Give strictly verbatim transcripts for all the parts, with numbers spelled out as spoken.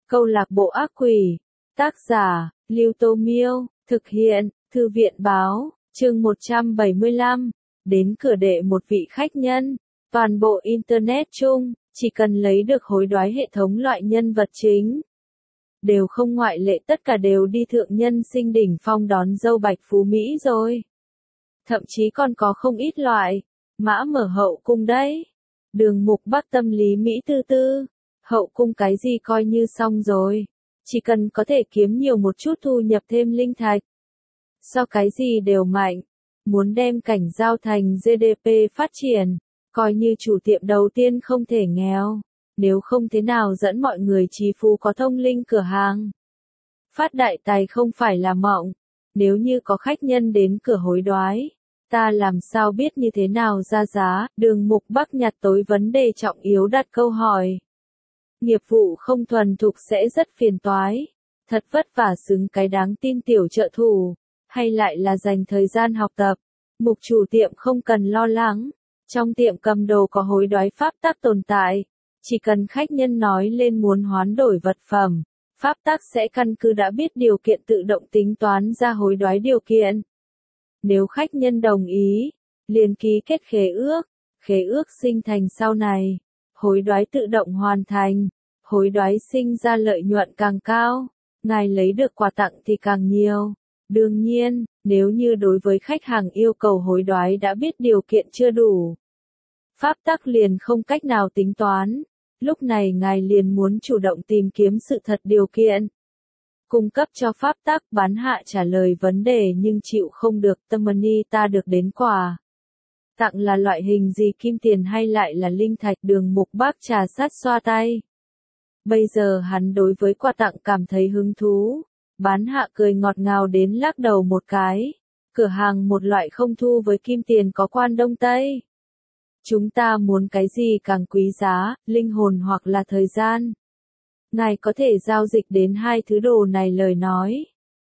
Câu lạc bộ ác quỷ. Tác giả, Lưu Tô Miêu. Thực hiện, Thư viện Báo. Chương một trăm bảy mươi lăm. Đến cửa đệ một vị khách nhân. Toàn bộ Internet chung, chỉ cần lấy được hối đoái hệ thống loại nhân vật chính. Đều không ngoại lệ, tất cả đều đi thượng nhân sinh đỉnh phong đón dâu bạch phú Mỹ rồi. Thậm chí còn có không ít loại. Mã mở hậu cung đấy. Đường mục bắc tâm lý Mỹ tư tư. Hậu cung cái gì coi như xong rồi. Chỉ cần có thể kiếm nhiều một chút thu nhập thêm linh thạch. Sao cái gì đều mạnh. Muốn đem cảnh giao thành giê đê pê phát triển. Coi như chủ tiệm đầu tiên không thể nghèo. Nếu không thế nào dẫn mọi người trí phú có thông linh cửa hàng. Phát đại tài không phải là mộng. Nếu như có khách nhân đến cửa hối đoái. Ta làm sao biết như thế nào ra giá. Đường mục bắc nhặt tối vấn đề trọng yếu đặt câu hỏi. Nghiệp vụ không thuần thục sẽ rất phiền toái. Thật vất vả xứng cái đáng tin tiểu trợ thủ. Hay lại là dành thời gian học tập. Mục chủ tiệm không cần lo lắng. Trong tiệm cầm đồ có hối đoái pháp tắc tồn tại. Chỉ cần khách nhân nói lên muốn hoán đổi vật phẩm. Pháp tắc sẽ căn cứ đã biết điều kiện tự động tính toán ra hối đoái điều kiện. Nếu khách nhân đồng ý, liền ký kết khế ước. Khế ước sinh thành sau này. Hối đoái tự động hoàn thành. Hối đoái sinh ra lợi nhuận càng cao. Ngài lấy được quà tặng thì càng nhiều. Đương nhiên, nếu như đối với khách hàng yêu cầu hối đoái đã biết điều kiện chưa đủ. Pháp tắc liền không cách nào tính toán. Lúc này ngài liền muốn chủ động tìm kiếm sự thật điều kiện. Cung cấp cho pháp tắc bán hạ trả lời vấn đề nhưng chịu không được tâm money ta được đến quà. Tặng là loại hình gì kim tiền hay lại là linh thạch đường mục bác trà sát xoa tay. Bây giờ hắn đối với quà tặng cảm thấy hứng thú. Bán hạ cười ngọt ngào đến lắc đầu một cái. Cửa hàng một loại không thu với kim tiền có quan Đông Tây. Chúng ta muốn cái gì càng quý giá, linh hồn hoặc là thời gian. Ngài có thể giao dịch đến hai thứ đồ này lời nói.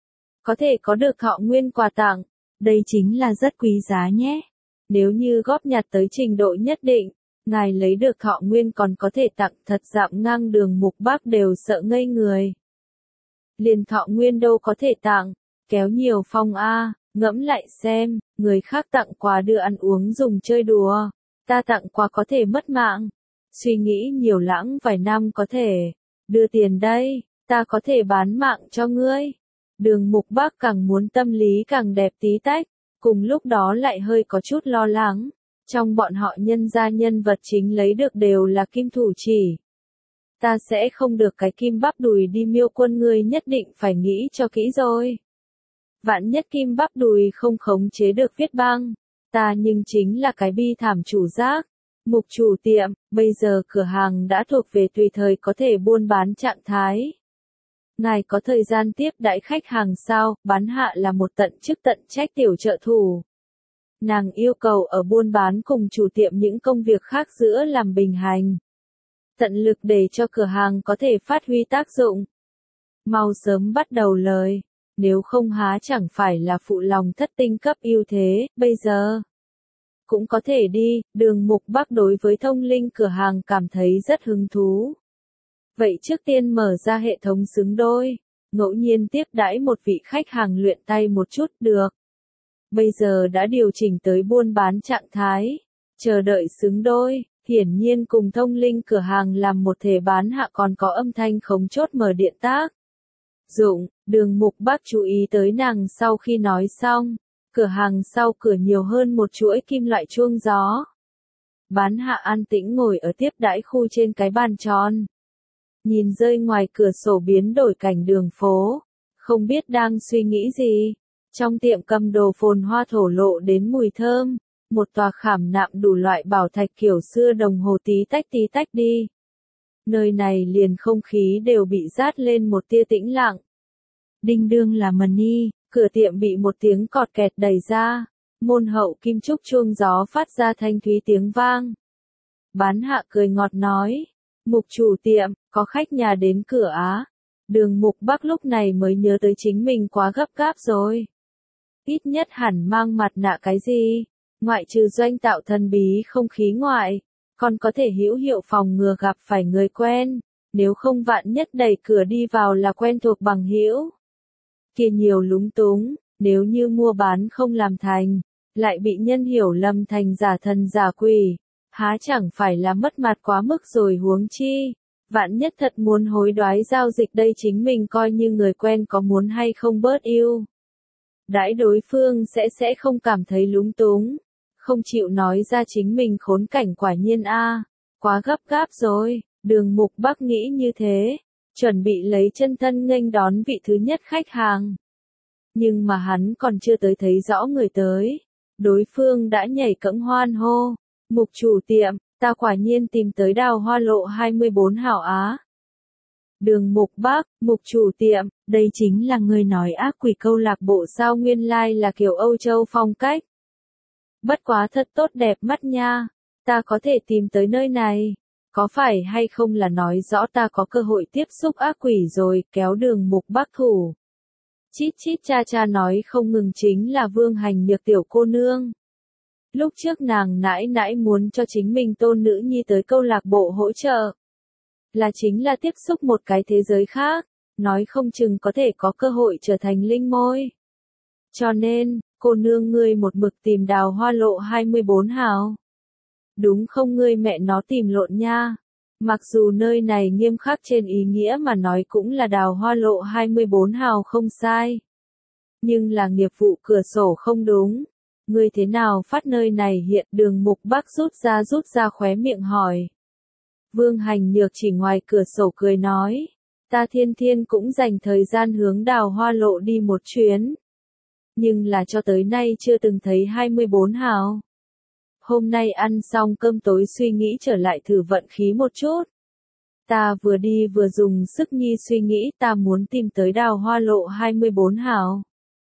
Có thể có được thọ nguyên quà tặng. Đây chính là rất quý giá nhé. Nếu như góp nhặt tới trình độ nhất định, ngài lấy được thọ nguyên còn có thể tặng thật dạm ngang đường mục bác đều sợ ngây người. Liền thọ nguyên đâu có thể tặng, kéo nhiều phong a, ngẫm lại xem, người khác tặng quà đưa ăn uống dùng chơi đùa, ta tặng quà có thể mất mạng. Suy nghĩ nhiều lãng vài năm có thể, đưa tiền đây, ta có thể bán mạng cho ngươi. Đường mục bác càng muốn tâm lý càng đẹp tí tách, cùng lúc đó lại hơi có chút lo lắng. Trong bọn họ nhân gia nhân vật chính lấy được đều là kim thủ chỉ. Ta sẽ không được cái kim bắp đùi đi miêu quân ngươi nhất định phải nghĩ cho kỹ rồi. Vạn nhất kim bắp đùi không khống chế được viết băng. Ta nhưng chính là cái bi thảm chủ giác. Mục chủ tiệm, bây giờ cửa hàng đã thuộc về tùy thời có thể buôn bán trạng thái. Ngài có thời gian tiếp đãi khách hàng sao? Bán hạ là một tận chức tận trách tiểu trợ thủ. Nàng yêu cầu ở buôn bán cùng chủ tiệm những công việc khác giữa làm bình hành. Tận lực để cho cửa hàng có thể phát huy tác dụng. Mau sớm bắt đầu lời, nếu không há chẳng phải là phụ lòng thất tinh cấp ưu thế, bây giờ. Cũng có thể đi, đường mục bắc đối với thông linh cửa hàng cảm thấy rất hứng thú. Vậy trước tiên mở ra hệ thống xứng đôi, ngẫu nhiên tiếp đãi một vị khách hàng luyện tay một chút được. Bây giờ đã điều chỉnh tới buôn bán trạng thái, chờ đợi xứng đôi. Hiển nhiên cùng thông linh cửa hàng làm một thể bán hạ còn có âm thanh khống chốt mở điện tác. Dụng, đường mục bác chú ý tới nàng sau khi nói xong. Cửa hàng sau cửa nhiều hơn một chuỗi kim loại chuông gió. Bán hạ an tĩnh ngồi ở tiếp đãi khu trên cái bàn tròn. Nhìn rơi ngoài cửa sổ biến đổi cảnh đường phố. Không biết đang suy nghĩ gì. Trong tiệm cầm đồ phồn hoa thổ lộ đến mùi thơm. Một tòa khảm nạm đủ loại bảo thạch kiểu xưa đồng hồ tí tách tí tách đi. Nơi này liền không khí đều bị rát lên một tia tĩnh lặng. Đinh đương là money, cửa tiệm bị một tiếng cọt kẹt đẩy ra. Môn hậu kim trúc chuông gió phát ra thanh thúy tiếng vang. Bán hạ cười ngọt nói. Mục chủ tiệm, có khách nhà đến cửa á. Đường mục bắc lúc này mới nhớ tới chính mình quá gấp gáp rồi. Ít nhất hẳn mang mặt nạ cái gì. Ngoại trừ doanh tạo thần bí không khí ngoại, còn có thể hữu hiệu phòng ngừa gặp phải người quen. nếu không vạn nhất đẩy cửa đi vào là quen thuộc bằng hữu. Kia nhiều lúng túng, nếu như mua bán không làm thành, lại bị nhân hiểu lầm thành giả thần giả quỷ, há chẳng phải là mất mặt quá mức rồi huống chi. Vạn nhất thật muốn hối đoái giao dịch đây chính mình coi như người quen có muốn hay không bớt yêu. Đãi đối phương sẽ sẽ không cảm thấy lúng túng, không chịu nói ra chính mình khốn cảnh quả nhiên a, quá gấp gáp rồi, Đường Mục Bắc nghĩ như thế, chuẩn bị lấy chân thân nghênh đón vị thứ nhất khách hàng. Nhưng mà hắn còn chưa tới thấy rõ người tới, đối phương đã nhảy cẫng hoan hô, Mục chủ tiệm, ta quả nhiên tìm tới Đào Hoa Lộ hai mươi bốn hảo á. Đường Mục Bắc, Mục chủ tiệm, đây chính là người nói ác quỷ câu lạc bộ sao, nguyên lai là kiểu Âu Châu phong cách. Bất quá thật tốt đẹp mắt nha, ta có thể tìm tới nơi này, có phải hay không là nói rõ ta có cơ hội tiếp xúc ác quỷ rồi, kéo Đường Mục Bắc thủ. Chít chít cha cha nói không ngừng chính là Vương Hành Nhược tiểu cô nương. Lúc trước nàng nãi nãi muốn cho chính mình tôn nữ nhi tới câu lạc bộ hỗ trợ. Là chính là tiếp xúc một cái thế giới khác, nói không chừng có thể có cơ hội trở thành linh môi. Cho nên, cô nương ngươi một mực tìm Đào Hoa Lộ hai mươi bốn hào. Đúng không, ngươi mẹ nó tìm lộn nha. Mặc dù nơi này nghiêm khắc trên ý nghĩa mà nói cũng là Đào Hoa Lộ hai mươi bốn hào không sai. Nhưng là nghiệp vụ cửa sổ không đúng. Ngươi thế nào phát nơi này hiện? Đường Mục Bắc rút ra rút ra khóe miệng hỏi. Vương Hành Nhược chỉ ngoài cửa sổ cười nói. Ta thiên thiên cũng dành thời gian hướng Đào Hoa Lộ đi một chuyến. Nhưng là cho tới nay chưa từng thấy hai mươi bốn hào. Hôm nay ăn xong cơm tối suy nghĩ trở lại thử vận khí một chút. Ta vừa đi vừa dùng sức nhi suy nghĩ ta muốn tìm tới Đào Hoa Lộ hai mươi bốn hào.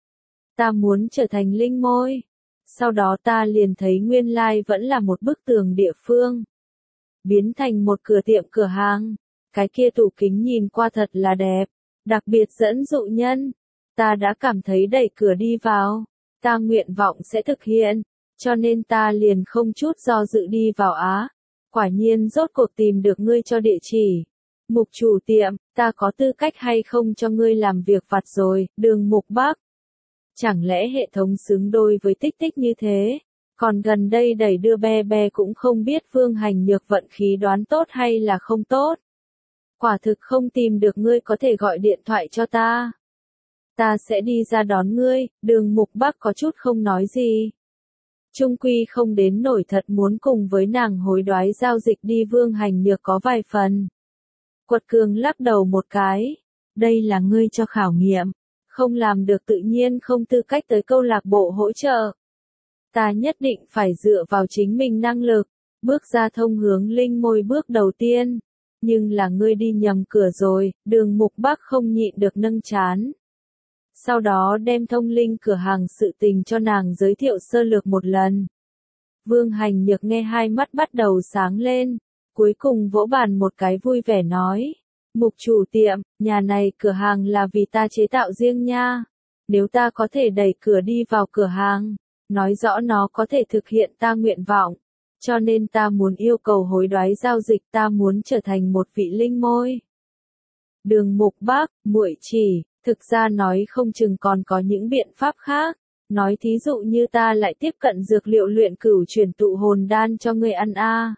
Ta muốn trở thành linh môi. Sau đó ta liền thấy nguyên lai vẫn là một bức tường địa phương. Biến thành một cửa tiệm cửa hàng. Cái kia tủ kính nhìn qua thật là đẹp. Đặc biệt dẫn dụ nhân. Ta đã cảm thấy đẩy cửa đi vào. Ta nguyện vọng sẽ thực hiện. Cho nên ta liền không chút do dự đi vào á. Quả nhiên rốt cuộc tìm được ngươi cho địa chỉ. Mục chủ tiệm, ta có tư cách hay không cho ngươi làm việc vặt rồi, Đường Mục Bắc. Chẳng lẽ hệ thống xứng đôi với tích tích như thế? Còn gần đây đẩy đưa be be cũng không biết Vương Hành Nhược vận khí đoán tốt hay là không tốt. Quả thực không tìm được ngươi có thể gọi điện thoại cho ta. Ta sẽ đi ra đón ngươi, Đường Mục Bắc có chút không nói gì. Trung quy không đến nổi thật muốn cùng với nàng hối đoái giao dịch đi. Vương Hành Nhược có vài phần. Quật cường lắc đầu một cái. Đây là ngươi cho khảo nghiệm. Không làm được tự nhiên không tư cách tới câu lạc bộ hỗ trợ. Ta nhất định phải dựa vào chính mình năng lực. Bước ra thông hướng linh môi bước đầu tiên. Nhưng là ngươi đi nhầm cửa rồi, Đường Mục Bắc không nhịn được nâng chán. Sau đó đem thông linh cửa hàng sự tình cho nàng giới thiệu sơ lược một lần. Vương Hành Nhược nghe hai mắt bắt đầu sáng lên, cuối cùng vỗ bàn một cái vui vẻ nói. Mục chủ tiệm, nhà này cửa hàng là vì ta chế tạo riêng nha. Nếu ta có thể đẩy cửa đi vào cửa hàng, nói rõ nó có thể thực hiện ta nguyện vọng. Cho nên ta muốn yêu cầu hối đoái giao dịch, ta muốn trở thành một vị linh môi. Đường Mục Bắc, muội chỉ. Thực ra nói không chừng còn có những biện pháp khác. Nói thí dụ như ta lại tiếp cận dược liệu luyện cửu chuyển tụ hồn đan cho ngươi ăn a.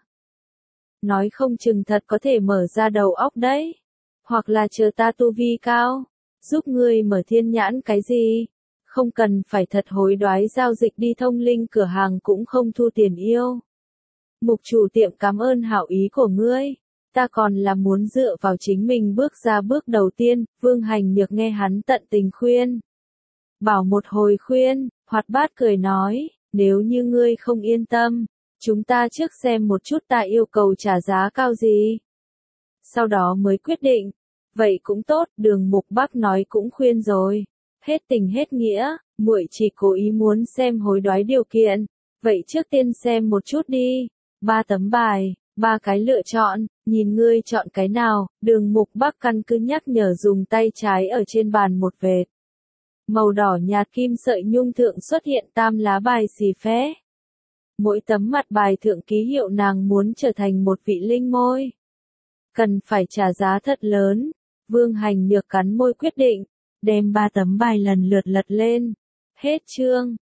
Nói không chừng thật có thể mở ra đầu óc đấy. Hoặc là chờ ta tu vi cao. Giúp ngươi mở thiên nhãn cái gì. Không cần phải thật hối đoái giao dịch đi, thông linh cửa hàng cũng không thu tiền yêu. Mục chủ tiệm cảm ơn hảo ý của ngươi. Ta còn là muốn dựa vào chính mình bước ra bước đầu tiên. Vương Hành Nhược nghe hắn tận tình khuyên. Bảo một hồi khuyên, hoạt bát cười nói, nếu như ngươi không yên tâm, chúng ta trước xem một chút ta yêu cầu trả giá cao gì. Sau đó mới quyết định. Vậy cũng tốt, Đường Mục Bắc nói cũng khuyên rồi. Hết tình hết nghĩa, muội chỉ cố ý muốn xem hối đoái điều kiện. Vậy trước tiên xem một chút đi. Ba tấm bài. Ba cái lựa chọn, nhìn ngươi chọn cái nào. Đường Mục Bắc căn cứ nhắc nhở dùng tay trái ở trên bàn một vệt. Màu đỏ nhạt kim sợi nhung thượng xuất hiện tam lá bài xì phé. Mỗi tấm mặt bài thượng ký hiệu nàng muốn trở thành một vị linh môi. Cần phải trả giá thật lớn. Vương Hành Nhược cắn môi quyết định, đem ba tấm bài lần lượt lật lên. Hết chương.